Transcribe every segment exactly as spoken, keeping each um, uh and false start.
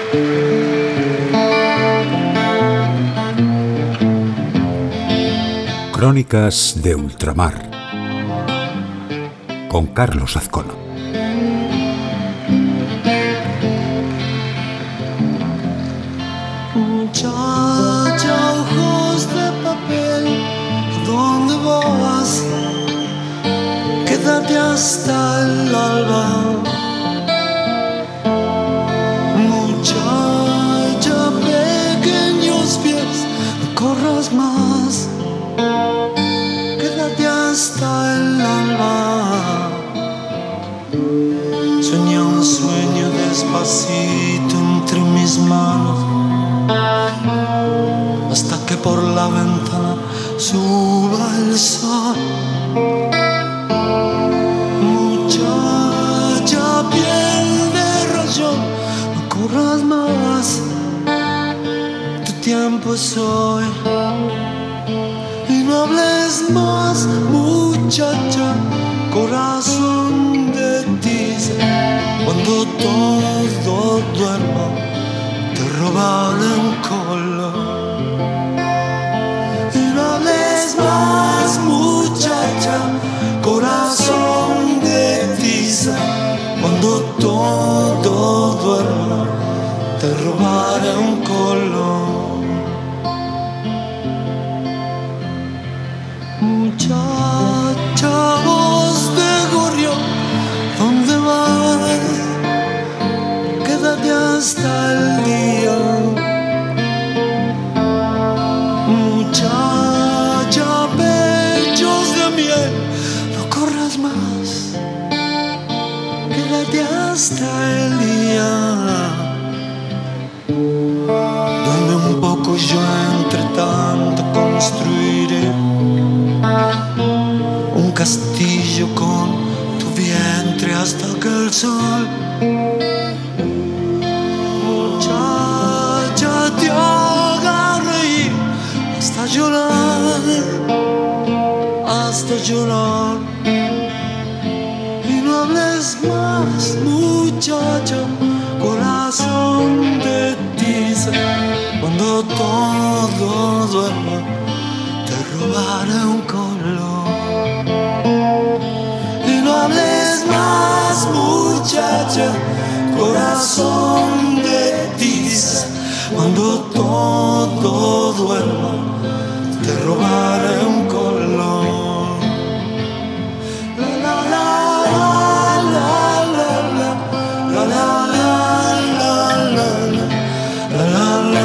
Crónicas de Ultramar con Carlos Azcona. Muchacha, ojos de papel, ¿a dónde vas? Quédate hasta el alba. Muchacha, pequeños pies, no corras más. Quédate hasta el alba. Sueña un sueño despacito entre mis manos, hasta que por la ventana suba el sol. Muchacha, piel de rayón, no corras más, tu tiempo es hoy. Y no hables más, muchacha, corazón de tiza. Cuando todo duerma, te robaré un color. Y no hables más, muchacha, corazón de tiza. Cuando todo duerma, te robaré un color. Muchacha, voz de gorrión, ¿dónde vas? Quédate hasta el día. Muchacha, pechos de miel, no corras más. Quédate hasta el día. Duerme un poco, yo entre tanto construiré un castillo con tu vientre hasta que el sol. Muchacha, te haga reír hasta llorar, hasta llorar. Y no hables más, muchacha, corazón de tiza. Cuando todo duerma, te robaré un color. Y no hables más, muchacha, corazón de tiza. Cuando todo duerma, te robaré un color. La la la la la la la la la la la la la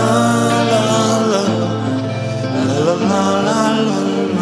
la la la.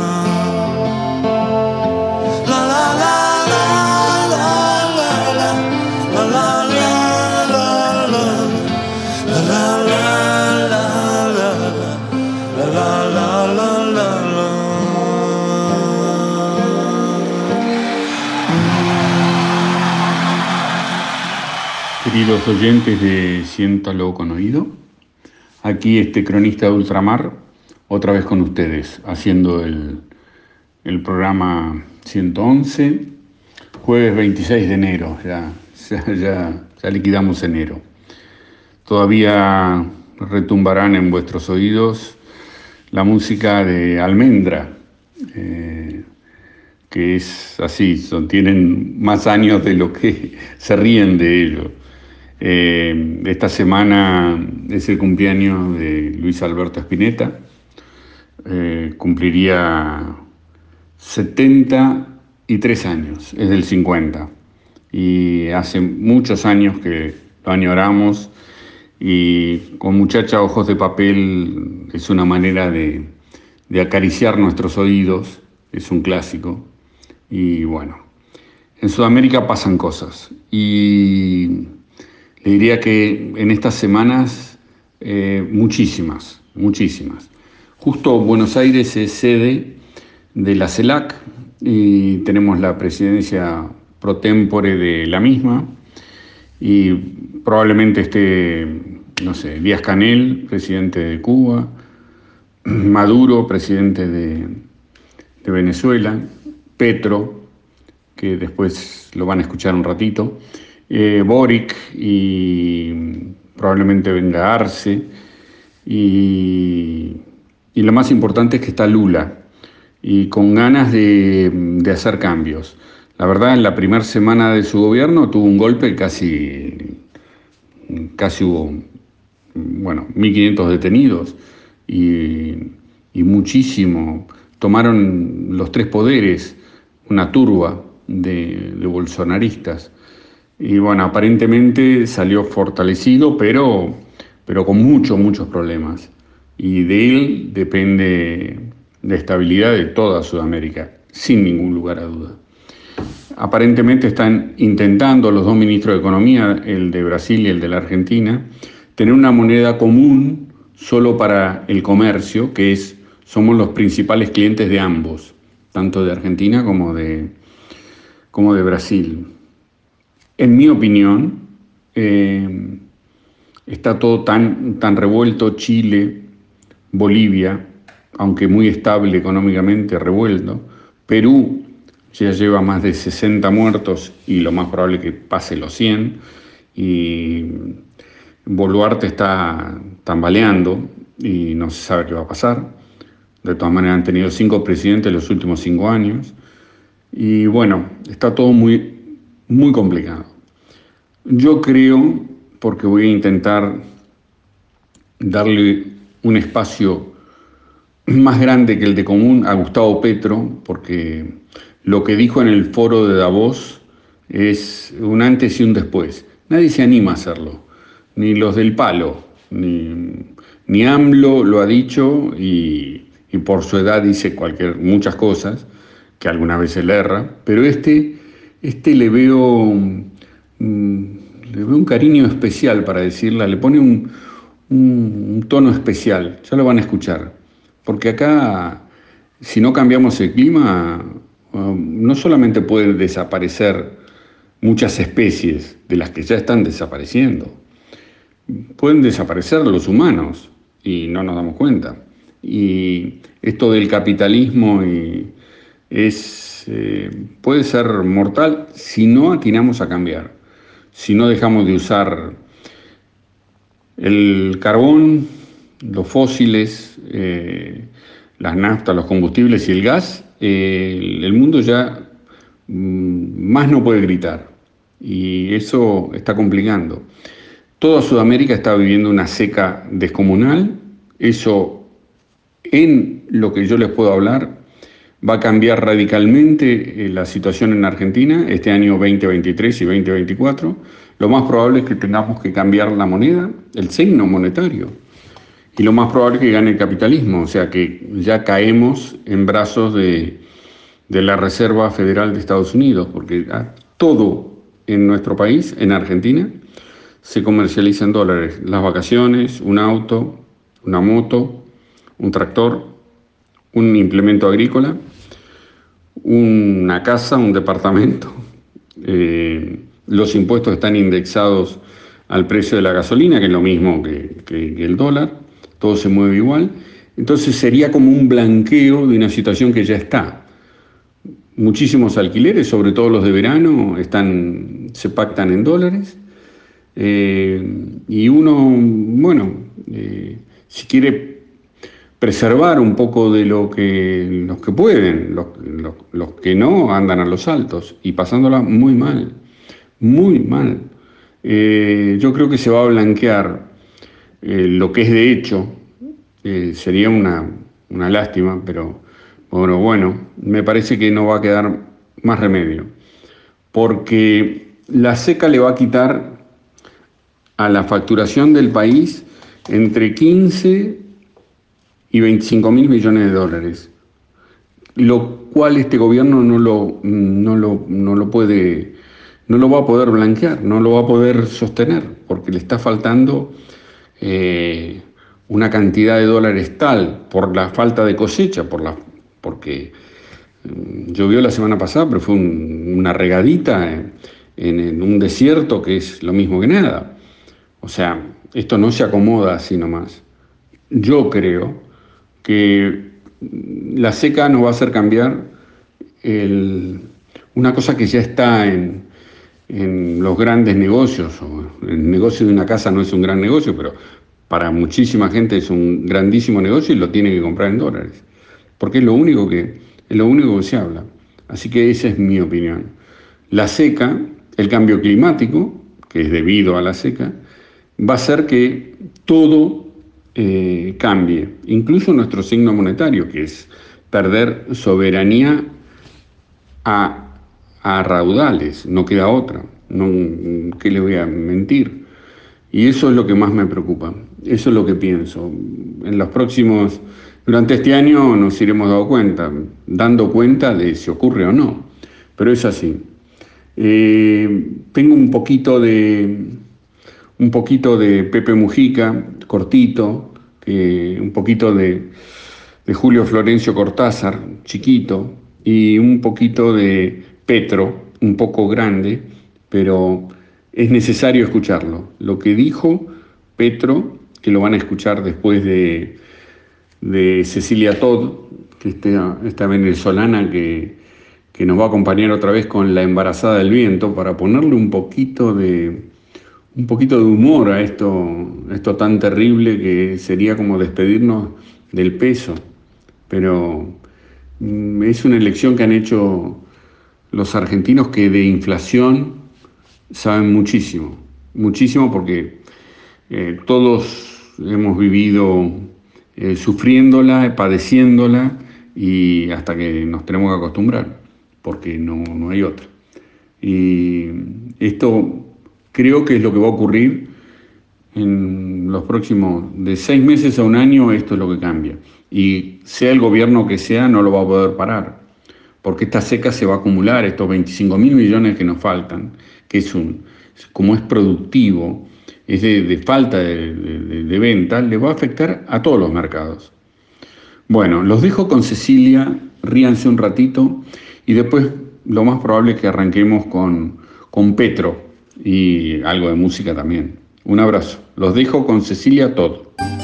Queridos oyentes de Siéntalo con Oído, aquí este cronista de Ultramar, otra vez con ustedes, haciendo el, el programa ciento once, jueves veintiséis de enero, ya, ya, ya, ya liquidamos enero. Todavía retumbarán en vuestros oídos la música de Almendra, eh, que es así, son, tienen más años de lo que se ríen de ello. Eh, esta semana es el cumpleaños de Luis Alberto Spinetta, eh, cumpliría setenta y tres años, es del cincuenta, y hace muchos años que lo añoramos, y con Muchacha, ojos de papel es una manera de, de acariciar nuestros oídos, es un clásico, y bueno, en Sudamérica pasan cosas, y le diría que en estas semanas eh, muchísimas, muchísimas. Justo Buenos Aires es sede de la CELAC y tenemos la presidencia pro tempore de la misma, y probablemente esté, no sé, Díaz-Canel, presidente de Cuba, Maduro, presidente de, de Venezuela, Petro, que después lo van a escuchar un ratito, eh, Boric y probablemente venga Arce, y, y lo más importante es que está Lula, y con ganas de, de hacer cambios. La verdad, en la primera semana de su gobierno tuvo un golpe, casi, casi hubo, bueno, mil quinientos detenidos, y, y muchísimo. Tomaron los tres poderes, una turba de, de bolsonaristas. Y bueno, aparentemente salió fortalecido, pero, pero con muchos, muchos problemas. Y de él depende la estabilidad de toda Sudamérica, sin ningún lugar a duda. Aparentemente están intentando los dos ministros de Economía, el de Brasil y el de la Argentina, tener una moneda común solo para el comercio, que es, somos los principales clientes de ambos, tanto de Argentina como de, como de Brasil. En mi opinión, eh, está todo tan, tan revuelto, Chile, Bolivia, aunque muy estable económicamente, revuelto. Perú ya lleva más de sesenta muertos y lo más probable es que pase los cien. Y Boluarte está tambaleando y no se sabe qué va a pasar. De todas maneras han tenido cinco presidentes en los últimos cinco años. Y bueno, está todo muy, muy complicado. Yo creo, porque voy a intentar darle un espacio más grande que el de común a Gustavo Petro, porque lo que dijo en el foro de Davos es un antes y un después. Nadie se anima a hacerlo, ni los del palo, ni, ni AMLO lo ha dicho y, y por su edad dice cualquier, muchas cosas, que algunas veces le erra, pero este, este le veo, mm, le veo un cariño especial para decirla, le pone un, un, un tono especial, ya lo van a escuchar. Porque acá, si no cambiamos el clima, no solamente pueden desaparecer muchas especies de las que ya están desapareciendo, pueden desaparecer los humanos y no nos damos cuenta. Y esto del capitalismo y es, eh, puede ser mortal si no atinamos a cambiar, si no dejamos de usar el carbón, los fósiles, eh, las naftas, los combustibles y el gas, eh, el, el mundo ya mm, más no puede gritar y eso está complicando. Toda Sudamérica está viviendo una seca descomunal, eso en lo que yo les puedo hablar va a cambiar radicalmente la situación en Argentina este año veinte veintitrés y veinte veinticuatro. Lo más probable es que tengamos que cambiar la moneda, el signo monetario. Y lo más probable es que gane el capitalismo, o sea que ya caemos en brazos de, de la Reserva Federal de Estados Unidos, porque todo en nuestro país, en Argentina, se comercializa en dólares. Las vacaciones, un auto, una moto, un tractor, un implemento agrícola, una casa, un departamento. Eh, los impuestos están indexados al precio de la gasolina, que es lo mismo que, que, que el dólar. Todo se mueve igual, entonces sería como un blanqueo de una situación que ya está. Muchísimos alquileres, sobre todo los de verano, están, se pactan en dólares, eh, y uno, bueno, eh, si quiere preservar un poco de lo que los que pueden, los, los, los que no andan a los altos y pasándola muy mal, muy mal. Eh, yo creo que se va a blanquear Eh, lo que es de hecho, eh, sería una, una lástima, pero bueno, bueno, me parece que no va a quedar más remedio, porque la seca le va a quitar a la facturación del país entre quince y veinticinco mil millones de dólares, lo cual este gobierno no lo, no lo, no lo puede, no lo va a poder blanquear, no lo va a poder sostener, porque le está faltando Eh, una cantidad de dólares tal por la falta de cosecha, por la, porque eh, llovió la semana pasada, pero fue un, una regadita en, en un desierto que es lo mismo que nada. O sea, esto no se acomoda así nomás. Yo creo que la seca nos va a hacer cambiar el, una cosa que ya está en, en los grandes negocios, o en el negocio de una casa no es un gran negocio, pero para muchísima gente es un grandísimo negocio y lo tiene que comprar en dólares, porque es lo único que, es lo único que se habla. Así que esa es mi opinión. La seca, el cambio climático, que es debido a la seca, va a hacer que todo eh, cambie, incluso nuestro signo monetario, que es perder soberanía a, a raudales, no queda otra, no, ¿qué le voy a mentir? Y eso es lo que más me preocupa, eso es lo que pienso. En los próximos, durante este año nos iremos dando cuenta, dando cuenta de si ocurre o no, pero es así. Eh, tengo un poquito de, un poquito de Pepe Mujica, cortito, que, un poquito de, de Julio Florencio Cortázar, chiquito, y un poquito de Petro, un poco grande, pero es necesario escucharlo. Lo que dijo Petro, que lo van a escuchar después de, de Cecilia Todd, que esta, esta venezolana que, que nos va a acompañar otra vez con La embarazada del viento, para ponerle un poquito de, un poquito de humor a esto, esto tan terrible que sería como despedirnos del peso. Pero mm, es una elección que han hecho los argentinos, que de inflación saben muchísimo, muchísimo, porque eh, todos hemos vivido eh, sufriéndola, padeciéndola, y hasta que nos tenemos que acostumbrar, porque no, no hay otra. Y esto creo que es lo que va a ocurrir en los próximos, de seis meses a un año, esto es lo que cambia. Y sea el gobierno que sea, no lo va a poder parar, porque esta seca se va a acumular, estos veinticinco mil millones que nos faltan, que es un, como es productivo, es de, de falta de, de, de venta, le va a afectar a todos los mercados. Bueno, los dejo con Cecilia, ríanse un ratito, y después lo más probable es que arranquemos con, con Petro y algo de música también. Un abrazo. Los dejo con Cecilia Todd.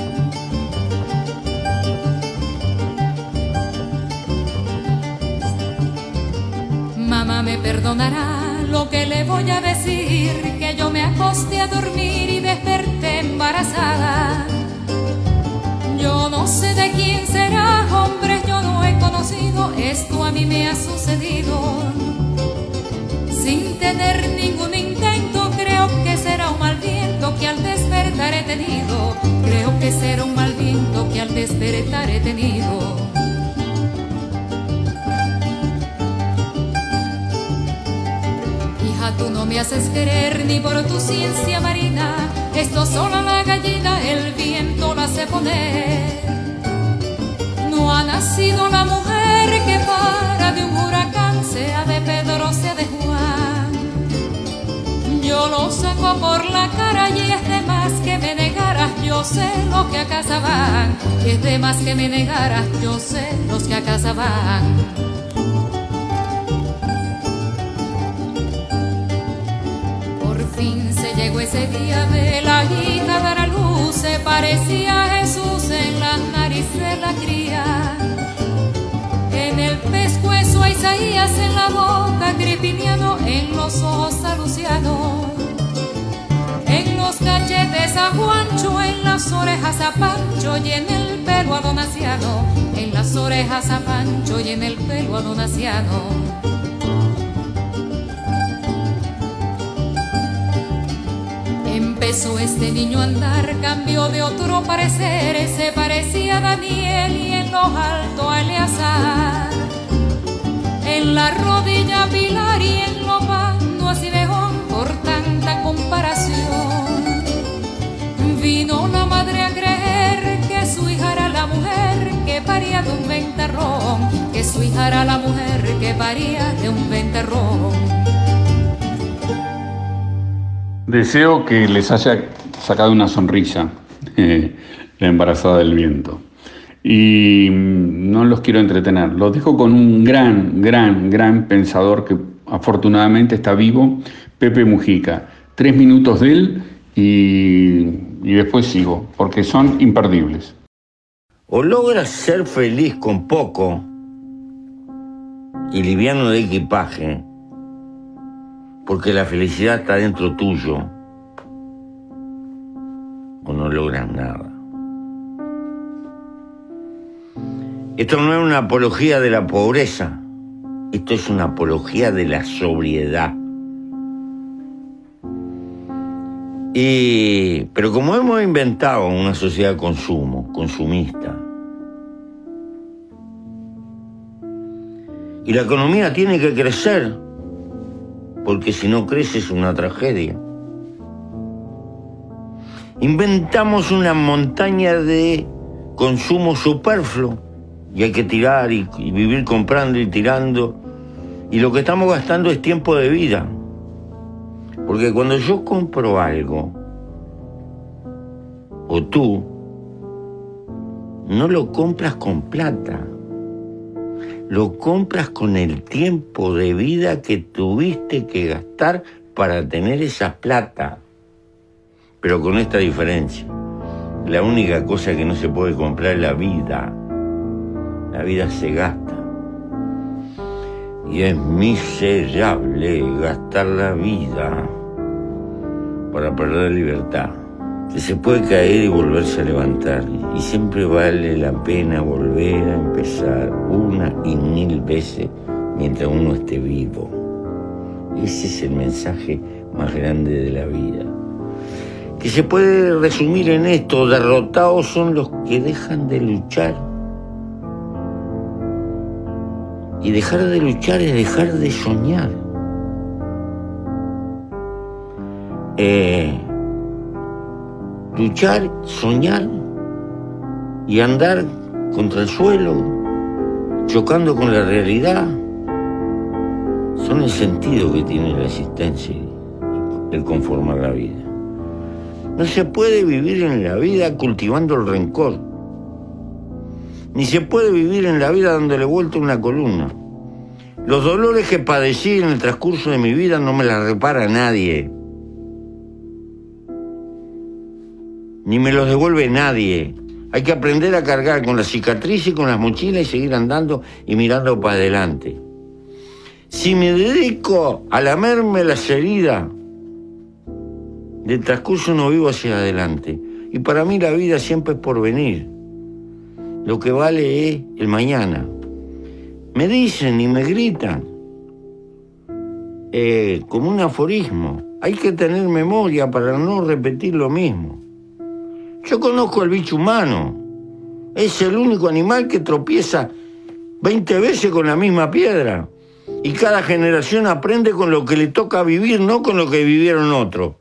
Mamá me perdonará lo que le voy a decir, que yo me acosté a dormir y desperté embarazada. Yo no sé de quién será, hombre, yo no he conocido, esto a mí me ha sucedido. Sin tener ningún intento, creo que será un mal viento que al despertar he tenido. Creo que será un mal viento que al despertar he tenido. Hija, tú no me haces querer ni por tu ciencia marina, esto solo la gallina el viento la hace poner. No ha nacido la mujer que para de un huracán, sea de Pedro, sea de Juan. Yo lo saco por la cara y es de más que me negaras, yo sé lo que a casa van. Es de más que me negaras, yo sé los que a casa van. Por fin se llegó ese día de la hija a dar a luz, se parecía a Jesús en la nariz de la cría. En el pescuezo a Isaías, en la boca Gripiniano, en los ojos a Luciano, en los cachetes a Juancho, en las orejas a Pancho y en el pelo a Donaciano, en las orejas a Pancho y en el pelo a Donaciano. Empezó este niño a andar, cambió de otro parecer, se parecía a Daniel y en lo alto a Eleazar. En la rodilla Pilar y en lo pando a Simeón, por tanta comparación. Vino la madre a creer que su hija era la mujer que paría de un ventarrón, que su hija era la mujer que paría de un ventarrón. Deseo que les haya sacado una sonrisa eh, La embarazada del viento. Y no los quiero entretener. Los dejo con un gran, gran, gran pensador que afortunadamente está vivo, Pepe Mujica. Tres minutos de él y, y después sigo, porque son imperdibles. O logras ser feliz con poco y liviano de equipaje, porque la felicidad está dentro tuyo, no logran nada. Esto no es una apología de la pobreza, esto es una apología de la sobriedad. Y, pero como hemos inventado una sociedad de consumo, consumista, y la economía tiene que crecer, porque si no crece es una tragedia. Inventamos una montaña de consumo superfluo y hay que tirar y, y vivir comprando y tirando. Y lo que estamos gastando es tiempo de vida. Porque cuando yo compro algo, o tú, no lo compras con plata. Lo compras con el tiempo de vida que tuviste que gastar para tener esa plata. Pero con esta diferencia. La única cosa que no se puede comprar es la vida. La vida se gasta. Y es miserable gastar la vida para perder libertad. Que se puede caer y volverse a levantar. Y siempre vale la pena volver a empezar una y mil veces mientras uno esté vivo. Ese es el mensaje más grande de la vida. Que se puede resumir en esto: derrotados son los que dejan de luchar. Y dejar de luchar es dejar de soñar. Eh, luchar, soñar y andar contra el suelo, chocando con la realidad, son el sentido que tiene la existencia y el conformar la vida. No se puede vivir en la vida cultivando el rencor. Ni se puede vivir en la vida dándole vuelta una columna. Los dolores que padecí en el transcurso de mi vida no me las repara nadie. Ni me los devuelve nadie. Hay que aprender a cargar con las cicatrices y con las mochilas y seguir andando y mirando para adelante. Si me dedico a lamerme las heridas del transcurso, no vivo hacia adelante. Y para mí la vida siempre es por venir. Lo que vale es el mañana. Me dicen y me gritan, eh, como un aforismo, hay que tener memoria para no repetir lo mismo. Yo conozco al bicho humano. Es el único animal que tropieza veinte veces con la misma piedra. Y cada generación aprende con lo que le toca vivir, no con lo que vivieron otros.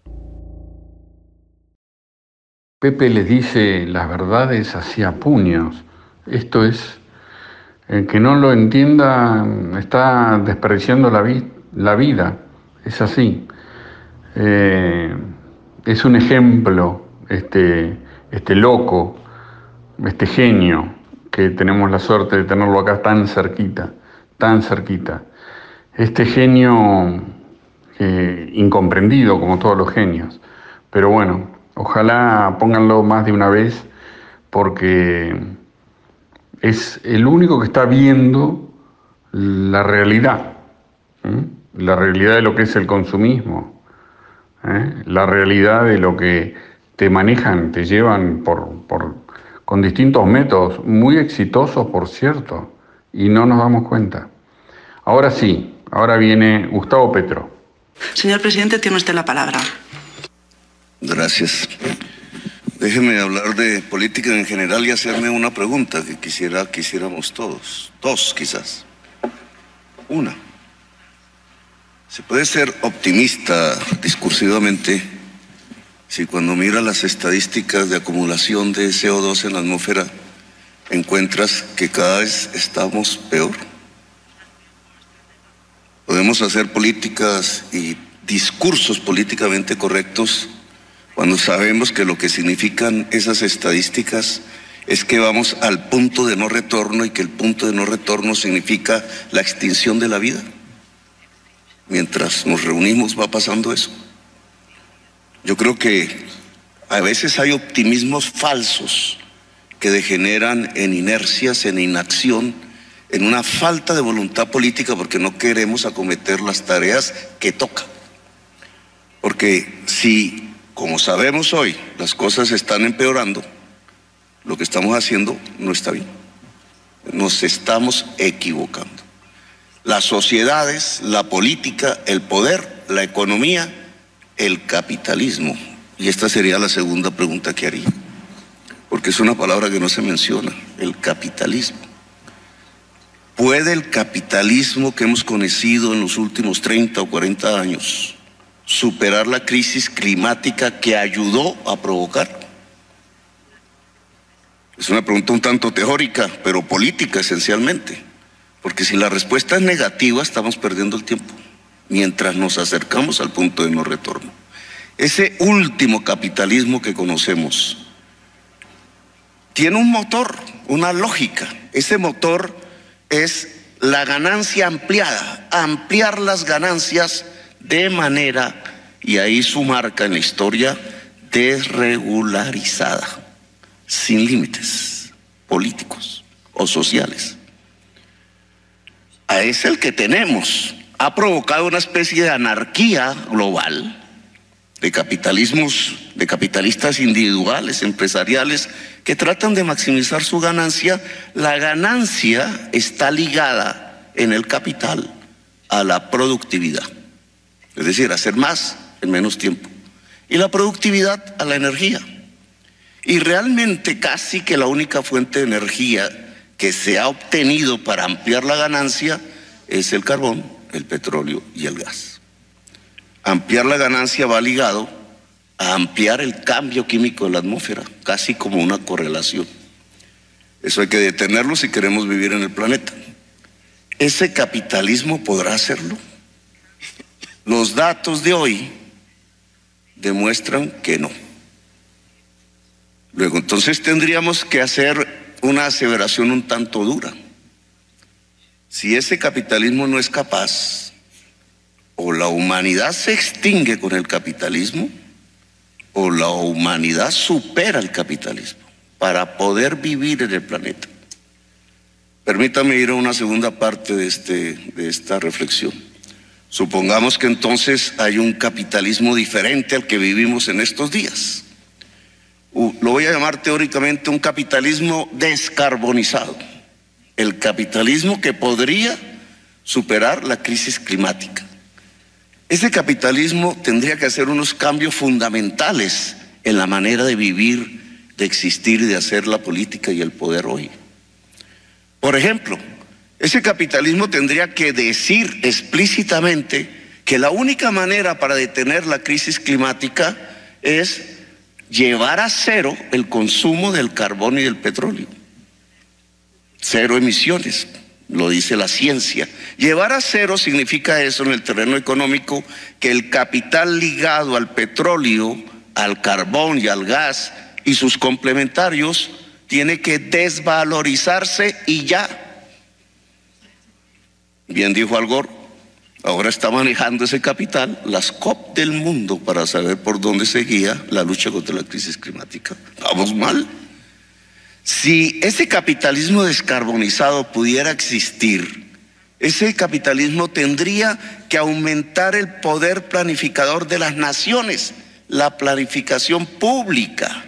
Pepe les dice las verdades así a puños. Esto es, el que no lo entienda está desperdiciando la, vi- la vida. Es así. Eh, es un ejemplo, este, este loco, este genio, que tenemos la suerte de tenerlo acá tan cerquita, tan cerquita. Este genio eh, incomprendido, como todos los genios. Pero bueno, ojalá pónganlo más de una vez, porque es el único que está viendo la realidad, ¿eh? La realidad de lo que es el consumismo, ¿eh? La realidad de lo que te manejan, te llevan por, por, con distintos métodos, muy exitosos, por cierto, y no nos damos cuenta. Ahora sí, ahora viene Gustavo Petro. Señor presidente, tiene usted la palabra. Gracias. Déjeme hablar de política en general y hacerme una pregunta que quisiera que hiciéramos todos. Dos, quizás. Una. ¿Se puede ser optimista discursivamente si cuando mira las estadísticas de acumulación de C O dos en la atmósfera encuentras que cada vez estamos peor? Podemos hacer políticas y discursos políticamente correctos cuando sabemos que lo que significan esas estadísticas es que vamos al punto de no retorno y que el punto de no retorno significa la extinción de la vida. Mientras nos reunimos va pasando eso. Yo creo que a veces hay optimismos falsos que degeneran en inercias, en inacción, en una falta de voluntad política porque no queremos acometer las tareas que toca. Porque si como sabemos hoy, las cosas están empeorando, lo que estamos haciendo no está bien. Nos estamos equivocando. Las sociedades, la política, el poder, la economía, el capitalismo. Y esta sería la segunda pregunta que haría, porque es una palabra que no se menciona, el capitalismo. ¿Puede el capitalismo que hemos conocido en los últimos treinta o cuarenta años superar la crisis climática que ayudó a provocar? Es una pregunta un tanto teórica, pero política esencialmente, porque si la respuesta es negativa, estamos perdiendo el tiempo, mientras nos acercamos al punto de no retorno. Ese último capitalismo que conocemos tiene un motor, una lógica. Ese motor es la ganancia ampliada, ampliar las ganancias de manera, y ahí su marca en la historia, desregularizada, sin límites políticos o sociales. Es el que tenemos. Ha provocado una especie de anarquía global, de capitalismos, de capitalistas individuales, empresariales, que tratan de maximizar su ganancia. La ganancia está ligada en el capital a la productividad, es decir, hacer más en menos tiempo, y la productividad a la energía. Y realmente casi que la única fuente de energía que se ha obtenido para ampliar la ganancia es el carbón, el petróleo y el gas. Ampliar la ganancia va ligado a ampliar el cambio químico de la atmósfera, casi como una correlación. Eso hay que detenerlo si queremos vivir en el planeta. ¿Ese capitalismo podrá hacerlo? Los datos de hoy demuestran que no. Luego, entonces tendríamos que hacer una aseveración un tanto dura. Si ese capitalismo no es capaz, o la humanidad se extingue con el capitalismo, o la humanidad supera el capitalismo para poder vivir en el planeta. Permítame ir a una segunda parte de, este, de esta reflexión. Supongamos que entonces hay un capitalismo diferente al que vivimos en estos días. Uh, lo voy a llamar teóricamente un capitalismo descarbonizado. El capitalismo que podría superar la crisis climática. Ese capitalismo tendría que hacer unos cambios fundamentales en la manera de vivir, de existir y de hacer la política y el poder hoy. Por ejemplo, ese capitalismo tendría que decir explícitamente que la única manera para detener la crisis climática es llevar a cero el consumo del carbón y del petróleo. Cero emisiones, lo dice la ciencia. Llevar a cero significa eso en el terreno económico, que el capital ligado al petróleo, al carbón y al gas y sus complementarios tiene que desvalorizarse y ya. Bien dijo Al Gore, ahora está manejando ese capital las COP del mundo para saber por dónde seguía la lucha contra la crisis climática. Vamos mal. Si ese capitalismo descarbonizado pudiera existir, ese capitalismo tendría que aumentar el poder planificador de las naciones, la planificación pública,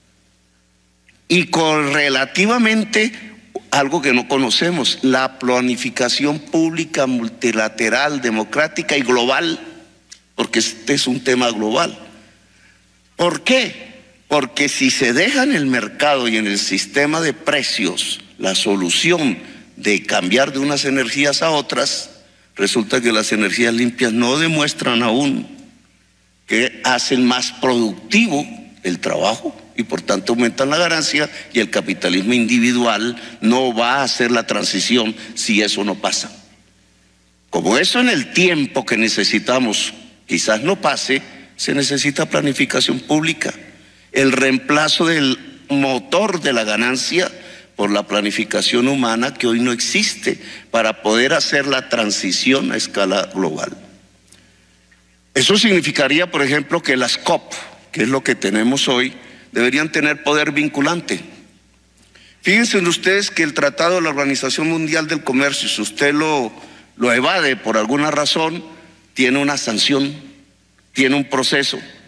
y correlativamente algo que no conocemos, la planificación pública multilateral, democrática y global, porque este es un tema global. ¿Por qué? Porque si se deja en el mercado y en el sistema de precios la solución de cambiar de unas energías a otras, resulta que las energías limpias no demuestran aún que hacen más productivo el trabajo y por tanto aumentan la ganancia, y el capitalismo individual no va a hacer la transición si eso no pasa. Como eso en el tiempo que necesitamos quizás no pase, se necesita planificación pública. El reemplazo del motor de la ganancia por la planificación humana que hoy no existe para poder hacer la transición a escala global. Eso significaría, por ejemplo, que las COP, que es lo que tenemos hoy, deberían tener poder vinculante. Fíjense ustedes que el Tratado de la Organización Mundial del Comercio, si usted lo, lo evade por alguna razón, tiene una sanción, tiene un proceso.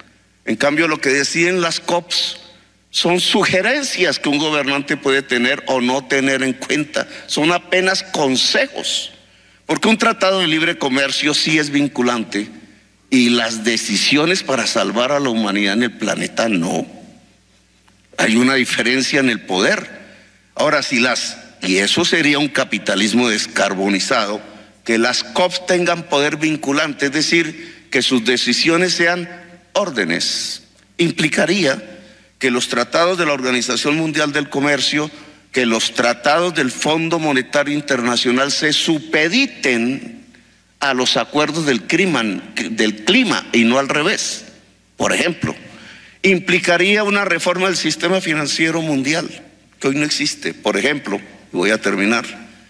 En cambio, lo que deciden las C O Ps son sugerencias que un gobernante puede tener o no tener en cuenta, son apenas consejos, porque un tratado de libre comercio sí es vinculante y las decisiones para salvar a la humanidad en el planeta no. Hay una diferencia en el poder. Ahora, si las, y eso sería un capitalismo descarbonizado, que las C O Ps tengan poder vinculante, es decir, que sus decisiones sean órdenes, implicaría que los tratados de la Organización Mundial del Comercio, que los tratados del Fondo Monetario Internacional se supediten a los acuerdos del clima, del clima y no al revés. Por ejemplo, implicaría una reforma del sistema financiero mundial, que hoy no existe. Por ejemplo, y voy a terminar,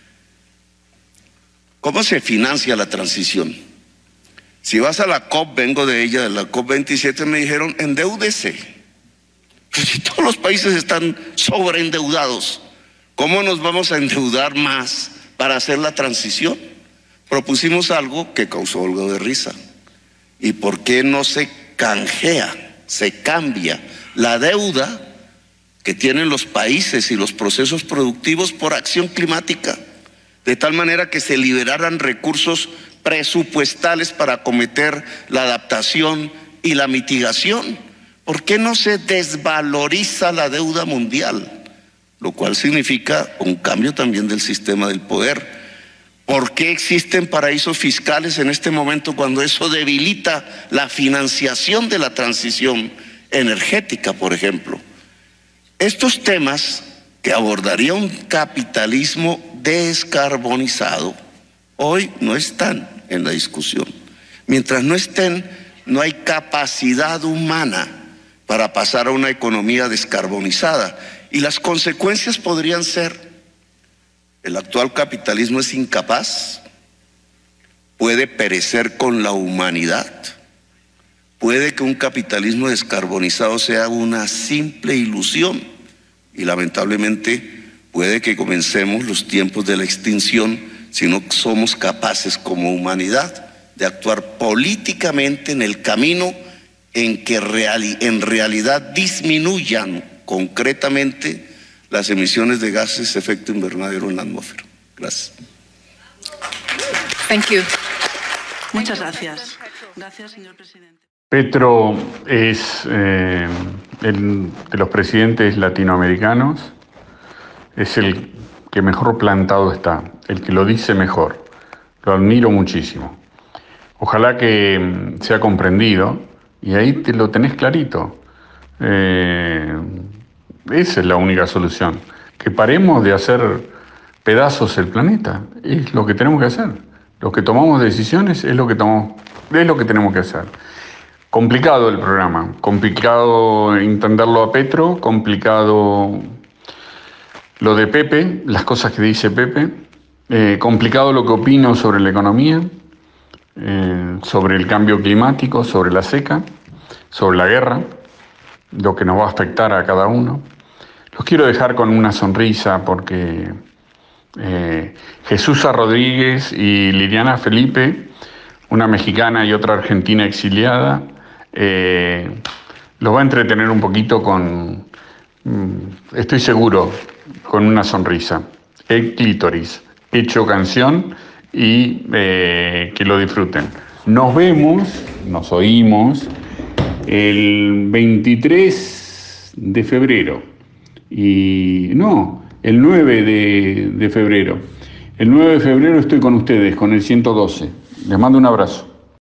¿cómo se financia la transición? Si vas a la COP, vengo de ella, de la COP veintisiete, me dijeron, endeúdese. Pues si todos los países están sobreendeudados, ¿cómo nos vamos a endeudar más para hacer la transición? Propusimos algo que causó algo de risa. ¿Y por qué no se canjea, se cambia la deuda que tienen los países y los procesos productivos por acción climática? De tal manera que se liberaran recursos presupuestales para acometer la adaptación y la mitigación. ¿Por qué no se desvaloriza la deuda mundial? Lo cual significa un cambio también del sistema del poder. ¿Por qué existen paraísos fiscales en este momento cuando eso debilita la financiación de la transición energética, por ejemplo? Estos temas que abordaría un capitalismo descarbonizado hoy no están en la discusión. Mientras no estén, no hay capacidad humana para pasar a una economía descarbonizada. Y las consecuencias podrían ser: el actual capitalismo es incapaz, puede perecer con la humanidad, puede que un capitalismo descarbonizado sea una simple ilusión y lamentablemente puede que comencemos los tiempos de la extinción si no somos capaces como humanidad de actuar políticamente en el camino en que reali- en realidad disminuyan concretamente las emisiones de gases de efecto invernadero en la atmósfera. Gracias. Thank you. Muchas gracias. Gracias, señor presidente. Petro es eh, el de los presidentes latinoamericanos, es el que mejor plantado está, el que lo dice mejor. Lo admiro muchísimo. Ojalá que sea comprendido. Y ahí te lo tenés clarito. Eh, esa es la única solución. Que paremos de hacer pedazos el planeta. Es lo que tenemos que hacer. Los que tomamos decisiones es lo que tomamos, es lo que tenemos que hacer. Complicado el programa. Complicado entenderlo a Petro. Complicado lo de Pepe, las cosas que dice Pepe. Eh, complicado lo que opino sobre la economía. Eh, sobre el cambio climático, sobre la seca, sobre la guerra, lo que nos va a afectar a cada uno. Los quiero dejar con una sonrisa porque eh, Jesús Rodríguez y Liliana Felipe, una mexicana y otra argentina exiliada, eh, los va a entretener un poquito con, mm, estoy seguro, con una sonrisa. El clítoris, hecho canción, y eh, que lo disfruten. Nos vemos, nos oímos el veintitrés de febrero y no, el nueve de febrero. El nueve de febrero estoy con ustedes, con el ciento doce. Les mando un abrazo.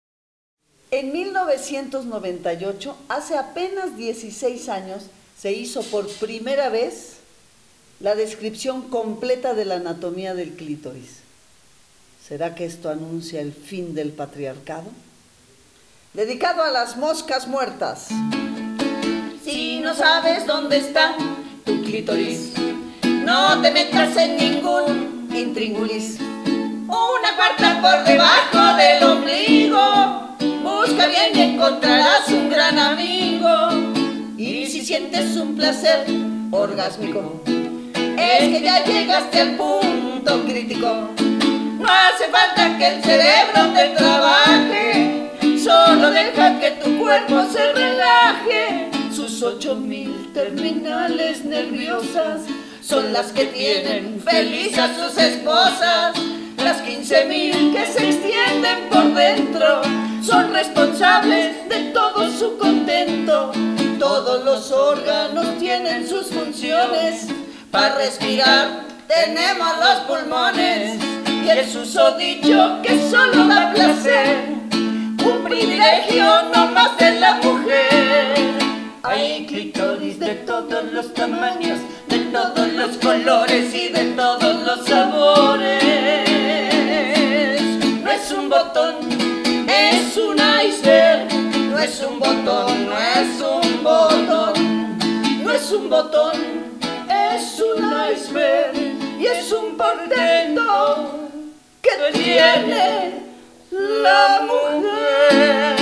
En mil novecientos noventa y ocho, hace apenas dieciséis años, se hizo por primera vez la descripción completa de la anatomía del clítoris. ¿Será que esto anuncia el fin del patriarcado? Dedicado a las moscas muertas. Si no sabes dónde está tu clítoris, no te metas en ningún intríngulis. Una cuarta por debajo del ombligo, busca bien y encontrarás un gran amigo. Y si sientes un placer orgásmico, es que ya llegaste al punto crítico. No hace falta que el cerebro te trabaje, solo deja que tu cuerpo se relaje. Sus ocho mil terminales nerviosas son las que tienen feliz a sus esposas. Las quince mil que se extienden por dentro son responsables de todo su contento. Todos los órganos tienen sus funciones. Para respirar tenemos los pulmones y el susodicho que solo da placer, un privilegio no más de la mujer. Hay clítoris de todos los tamaños, de todos los colores y de todos los sabores. No es un botón, es un iceberg. No es un botón, no es un botón. No es un botón, es un iceberg. Y es un portento que tiene la mujer.